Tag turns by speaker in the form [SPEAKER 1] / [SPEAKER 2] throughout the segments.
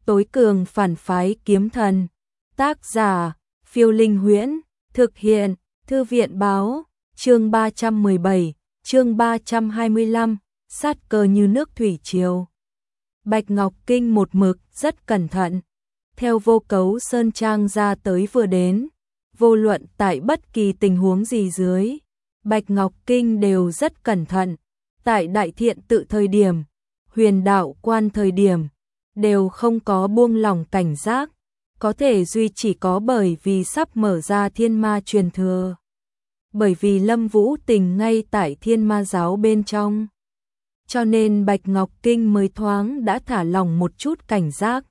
[SPEAKER 1] tối cường phản phái kiếm thần. Tác giả, Phiêu Linh Huyễn, thực hiện, Thư viện báo, chương 317, chương 325, sát cơ như nước thủy triều. Bạch Ngọc Kinh một mực rất cẩn thận. Theo Vô Cấu Sơn Trang ra tới vừa đến, vô luận tại bất kỳ tình huống gì dưới, Bạch Ngọc Kinh đều rất cẩn thận. Tại Đại Thiện Tự thời điểm, Huyền Đạo Quan thời điểm, đều không có buông lỏng cảnh giác, có thể duy chỉ có bởi vì sắp mở ra Thiên Ma truyền thừa. Bởi vì Lâm Vũ Tình ngay tại Thiên Ma giáo bên trong, cho nên Bạch Ngọc Kinh mới thoáng đã thả lỏng một chút cảnh giác.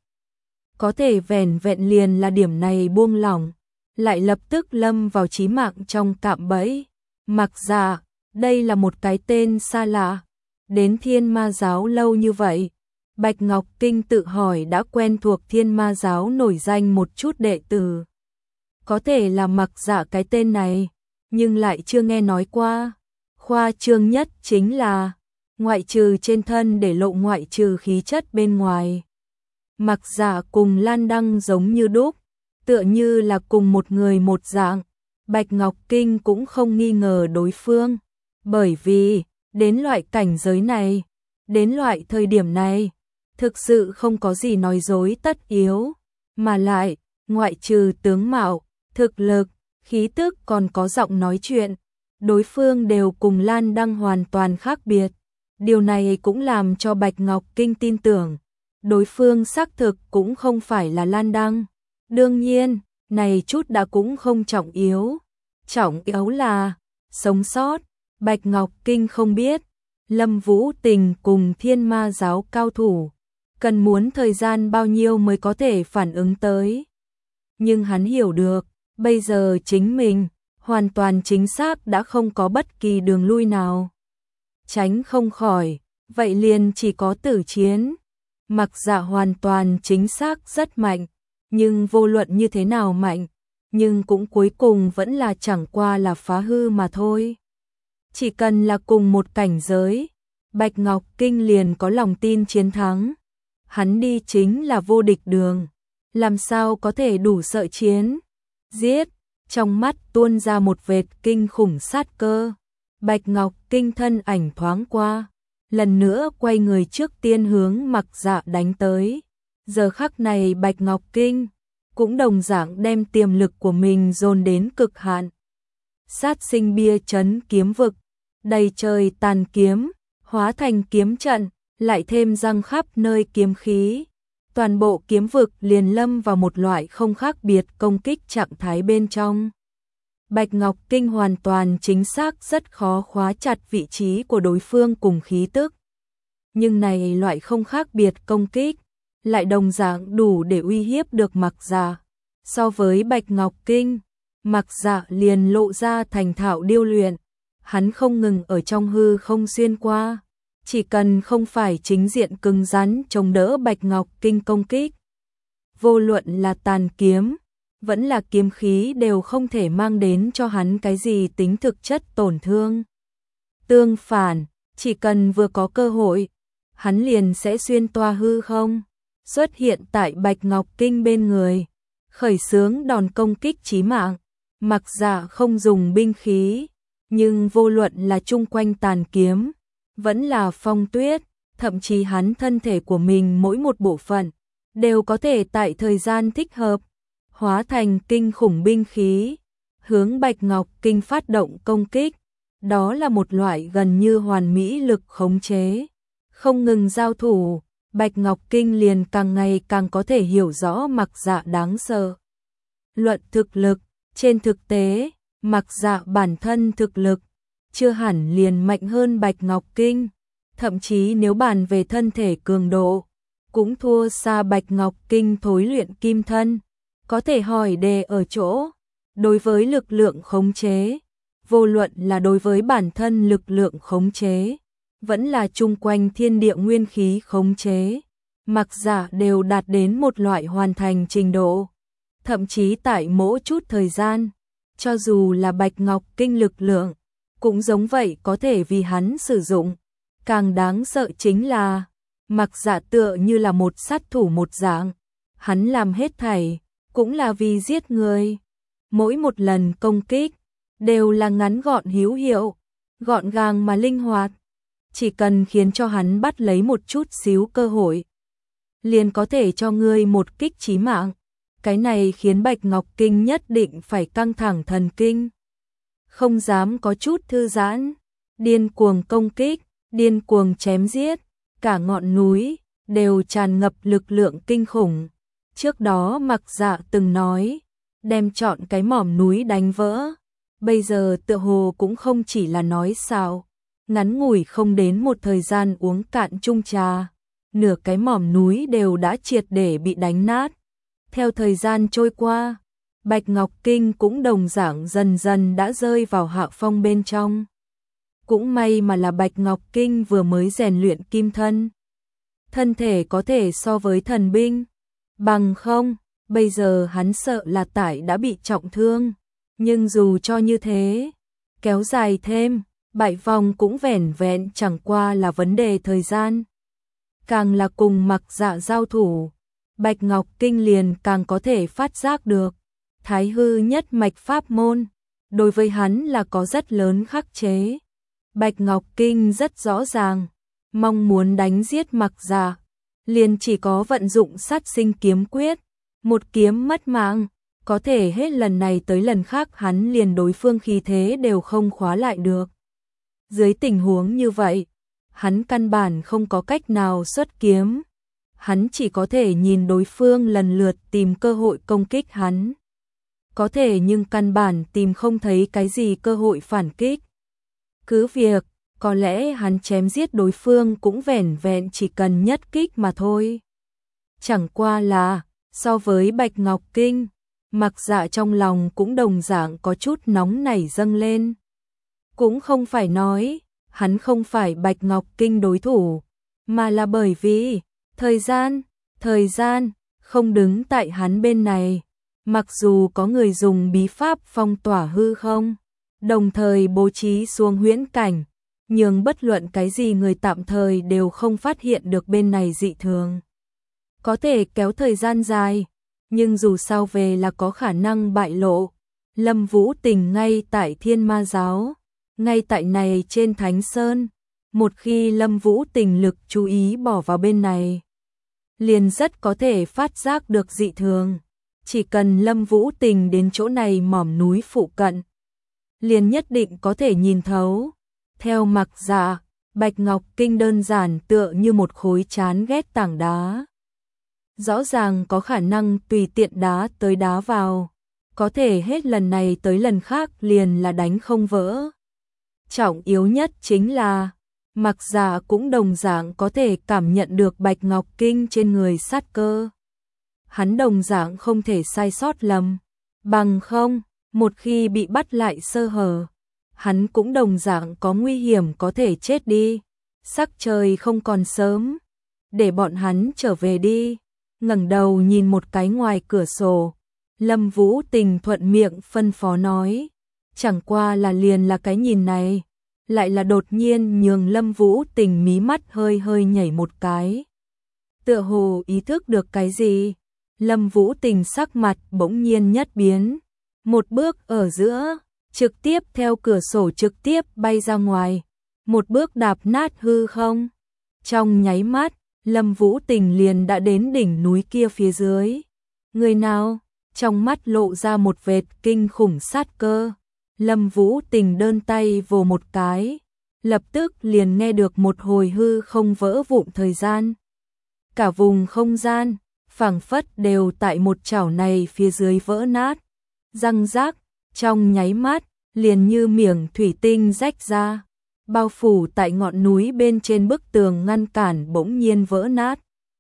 [SPEAKER 1] Có thể vẻn vẹn liền là điểm này buông lỏng, lại lập tức lâm vào chí mạng trong cạm bẫy. Mặc Dạ, đây là một cái tên xa lạ, đến Thiên Ma giáo lâu như vậy, Bạch Ngọc Kinh tự hỏi đã quen thuộc Thiên Ma giáo nổi danh một chút đệ tử. Có thể là Mặc Dạ cái tên này, nhưng lại chưa nghe nói qua. Khoa trương nhất chính là, ngoại trừ trên thân để lộ ngoại trừ khí chất bên ngoài, Mặc Dạ cùng Lan Đăng giống như đúc, tựa như là cùng một người một dạng. Bạch Ngọc Kinh cũng không nghi ngờ đối phương, bởi vì, đến loại cảnh giới này, đến loại thời điểm này, thực sự không có gì nói dối tất yếu, mà lại, ngoại trừ tướng mạo, thực lực, khí tức còn có giọng nói chuyện, đối phương đều cùng Lan Đăng hoàn toàn khác biệt. Điều này cũng làm cho Bạch Ngọc Kinh tin tưởng, đối phương xác thực cũng không phải là Lan Đăng. Đương nhiên, này chút đã cũng không trọng yếu. Trọng yếu là, sống sót. Bạch Ngọc Kinh không biết, Lâm Vũ Tình cùng Thiên Ma giáo cao thủ, cần muốn thời gian bao nhiêu mới có thể phản ứng tới. Nhưng hắn hiểu được, bây giờ chính mình, hoàn toàn chính xác đã không có bất kỳ đường lui nào. Tránh không khỏi, vậy liền chỉ có tử chiến. Mặc Dạ hoàn toàn chính xác rất mạnh, nhưng vô luận như thế nào mạnh, nhưng cũng cuối cùng vẫn là chẳng qua là phá hư mà thôi. Chỉ cần là cùng một cảnh giới, Bạch Ngọc Kinh liền có lòng tin chiến thắng. Hắn đi chính là vô địch đường, làm sao có thể đủ sợ chiến. Giết, trong mắt tuôn ra một vệt kinh khủng sát cơ. Bạch Ngọc Kinh thân ảnh thoáng qua, lần nữa quay người trước tiên hướng Mặc Dạ đánh tới. Giờ khắc này Bạch Ngọc Kinh cũng đồng dạng đem tiềm lực của mình dồn đến cực hạn. Sát sinh bia chấn kiếm vực, đầy trời tàn kiếm, hóa thành kiếm trận, lại thêm răng khắp nơi kiếm khí. Toàn bộ kiếm vực liền lâm vào một loại không khác biệt công kích trạng thái bên trong. Bạch Ngọc Kinh hoàn toàn chính xác rất khó khóa chặt vị trí của đối phương cùng khí tức. Nhưng này loại không khác biệt công kích, lại đồng dạng đủ để uy hiếp được Mặc Dạ. So với Bạch Ngọc Kinh, Mặc Dạ liền lộ ra thành thạo điêu luyện, hắn không ngừng ở trong hư không xuyên qua, chỉ cần không phải chính diện cứng rắn chống đỡ Bạch Ngọc Kinh công kích. Vô luận là tàn kiếm, vẫn là kiếm khí đều không thể mang đến cho hắn cái gì tính thực chất tổn thương. Tương phản, chỉ cần vừa có cơ hội, hắn liền sẽ xuyên toa hư không, xuất hiện tại Bạch Ngọc Kinh bên người, khởi xướng đòn công kích chí mạng. Mặc Dạ không dùng binh khí, nhưng vô luận là chung quanh tàn kiếm, vẫn là phong tuyết, thậm chí hắn thân thể của mình mỗi một bộ phận, đều có thể tại thời gian thích hợp, hóa thành kinh khủng binh khí, hướng Bạch Ngọc Kinh phát động công kích. Đó là một loại gần như hoàn mỹ lực khống chế. Không ngừng giao thủ, Bạch Ngọc Kinh liền càng ngày càng có thể hiểu rõ Mặc Dạ đáng sợ. Luận thực lực, trên thực tế, Mặc Dạ bản thân thực lực, chưa hẳn liền mạnh hơn Bạch Ngọc Kinh. Thậm chí nếu bàn về thân thể cường độ, cũng thua xa Bạch Ngọc Kinh thối luyện kim thân. Có thể hỏi đề ở chỗ, đối với lực lượng khống chế, vô luận là đối với bản thân lực lượng khống chế, vẫn là chung quanh thiên địa nguyên khí khống chế, Mặc Dạ đều đạt đến một loại hoàn thành trình độ. Thậm chí tại mỗi chút thời gian, cho dù là Bạch Ngọc Kinh lực lượng, cũng giống vậy có thể vì hắn sử dụng. Càng đáng sợ chính là, Mặc Dạ tựa như là một sát thủ một dạng, hắn làm hết thảy, cũng là vì giết người. Mỗi một lần công kích, đều là ngắn gọn hữu hiệu, gọn gàng mà linh hoạt. Chỉ cần khiến cho hắn bắt lấy một chút xíu cơ hội, liền có thể cho ngươi một kích chí mạng. Cái này khiến Bạch Ngọc Kinh nhất định phải căng thẳng thần kinh, không dám có chút thư giãn, điên cuồng công kích, điên cuồng chém giết, cả ngọn núi đều tràn ngập lực lượng kinh khủng. Trước đó Mặc Dạ từng nói, đem trọn cái mỏm núi đánh vỡ, bây giờ tựa hồ cũng không chỉ là nói xạo, ngắn ngủi không đến một thời gian uống cạn chung trà, nửa cái mỏm núi đều đã triệt để bị đánh nát. Theo thời gian trôi qua, Bạch Ngọc Kinh cũng đồng dạng dần dần đã rơi vào hạ phong bên trong. Cũng may mà là Bạch Ngọc Kinh vừa mới rèn luyện kim thân, thân thể có thể so với thần binh, bằng không, bây giờ hắn sợ là tại đã bị trọng thương. Nhưng dù cho như thế, kéo dài thêm, bại vòng cũng vẻn vẹn chẳng qua là vấn đề thời gian. Càng là cùng Mặc Dạ giao thủ, Bạch Ngọc Kinh liền càng có thể phát giác được, Thái hư nhất mạch pháp môn, đối với hắn là có rất lớn khắc chế. Bạch Ngọc Kinh rất rõ ràng, mong muốn đánh giết Mặc Dạ, liền chỉ có vận dụng sát sinh kiếm quyết, một kiếm mất mạng, có thể hết lần này tới lần khác hắn liền đối phương khí thế đều không khóa lại được. Dưới tình huống như vậy, hắn căn bản không có cách nào xuất kiếm, hắn chỉ có thể nhìn đối phương lần lượt tìm cơ hội công kích hắn. Có thể nhưng căn bản tìm không thấy cái gì cơ hội phản kích. Cứ việc, có lẽ hắn chém giết đối phương cũng vẻn vẹn chỉ cần nhất kích mà thôi. Chẳng qua là, so với Bạch Ngọc Kinh, Mặc Dạ trong lòng cũng đồng dạng có chút nóng nảy dâng lên. Cũng không phải nói, hắn không phải Bạch Ngọc Kinh đối thủ, mà là bởi vì, thời gian, không đứng tại hắn bên này. Mặc dù có người dùng bí pháp phong tỏa hư không, đồng thời bố trí xuống huyễn cảnh, nhưng bất luận cái gì người tạm thời đều không phát hiện được bên này dị thường. Có thể kéo thời gian dài, nhưng dù sao về là có khả năng bại lộ. Lâm Vũ Tình ngay tại Thiên Ma Giáo, ngay tại này trên Thánh Sơn, một khi Lâm Vũ Tình lực chú ý bỏ vào bên này, liền rất có thể phát giác được dị thường. Chỉ cần Lâm Vũ Tình đến chỗ này mỏm núi phụ cận, liền nhất định có thể nhìn thấu. Theo Mặc Dạ, Bạch Ngọc Kinh đơn giản tựa như một khối chán ghét tảng đá. Rõ ràng có khả năng tùy tiện đá tới đá vào, có thể hết lần này tới lần khác liền là đánh không vỡ. Trọng yếu nhất chính là, Mặc Dạ cũng đồng dạng có thể cảm nhận được Bạch Ngọc Kinh trên người sát cơ. Hắn đồng dạng không thể sai sót lầm, bằng không, một khi bị bắt lại sơ hở, hắn cũng đồng dạng có nguy hiểm có thể chết đi. Sắc trời không còn sớm, để bọn hắn trở về đi. Ngẩng đầu nhìn một cái ngoài cửa sổ, Lâm Vũ Tình thuận miệng phân phó nói, chẳng qua là liền là cái nhìn này, lại là đột nhiên nhường Lâm Vũ Tình mí mắt hơi hơi nhảy một cái. Tựa hồ ý thức được cái gì, Lâm Vũ Tình sắc mặt bỗng nhiên nhất biến, một bước ở giữa, trực tiếp theo cửa sổ trực tiếp bay ra ngoài, một bước đạp nát hư không. Trong nháy mắt, Lâm Vũ Tình liền đã đến đỉnh núi kia phía dưới. Người nào? Trong mắt lộ ra một vệt kinh khủng sát cơ. Lâm Vũ Tình đơn tay vồ một cái, lập tức liền nghe được một hồi hư không vỡ vụn thời gian. Cả vùng không gian, phảng phất đều tại một chảo này phía dưới vỡ nát. Răng rác, trong nháy mắt, liền như miệng thủy tinh rách ra. Bao phủ tại ngọn núi bên trên bức tường ngăn cản bỗng nhiên vỡ nát.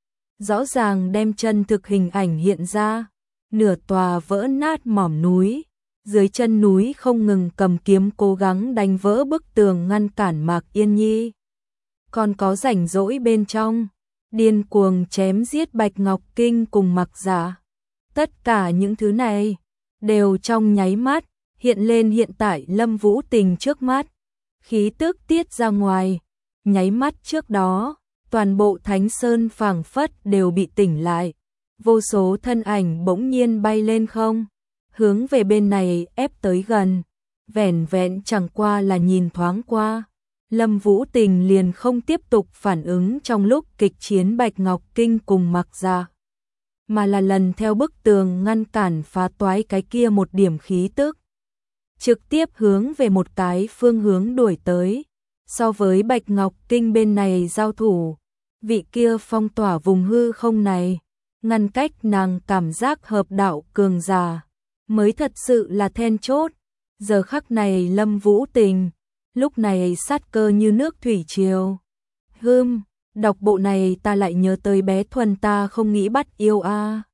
[SPEAKER 1] Rõ ràng đem chân thực hình ảnh hiện ra, nửa tòa vỡ nát mỏm núi, dưới chân núi không ngừng cầm kiếm cố gắng đánh vỡ bức tường ngăn cản Mạc Yên Nhi. Còn có rảnh rỗi bên trong, điên cuồng chém giết Bạch Ngọc Kinh cùng Mặc Dạ. Tất cả những thứ này, đều trong nháy mắt, hiện lên hiện tại Lâm Vũ Tình trước mắt. Khí tức tiết ra ngoài, nháy mắt trước đó, toàn bộ Thánh Sơn phảng phất đều bị tỉnh lại. vô số thân ảnh bỗng nhiên bay lên không, hướng về bên này ép tới gần, vẻn vẹn chẳng qua là nhìn thoáng qua. Lâm Vũ Tình liền không tiếp tục phản ứng trong lúc kịch chiến Bạch Ngọc Kinh cùng Mặc Dạ, mà là lần theo bức tường ngăn cản phá toái cái kia một điểm khí tức, trực tiếp hướng về một cái phương hướng đuổi tới. So với Bạch Ngọc Kinh bên này giao thủ, vị kia phong tỏa vùng hư không này, ngăn cách nàng cảm giác hợp đạo cường giả, mới thật sự là then chốt. Giờ khắc này Lâm Vũ Tình, lúc này sát cơ như nước thủy triều. Đọc bộ này ta lại nhớ tới bé Thuần ta không nghĩ bắt yêu a.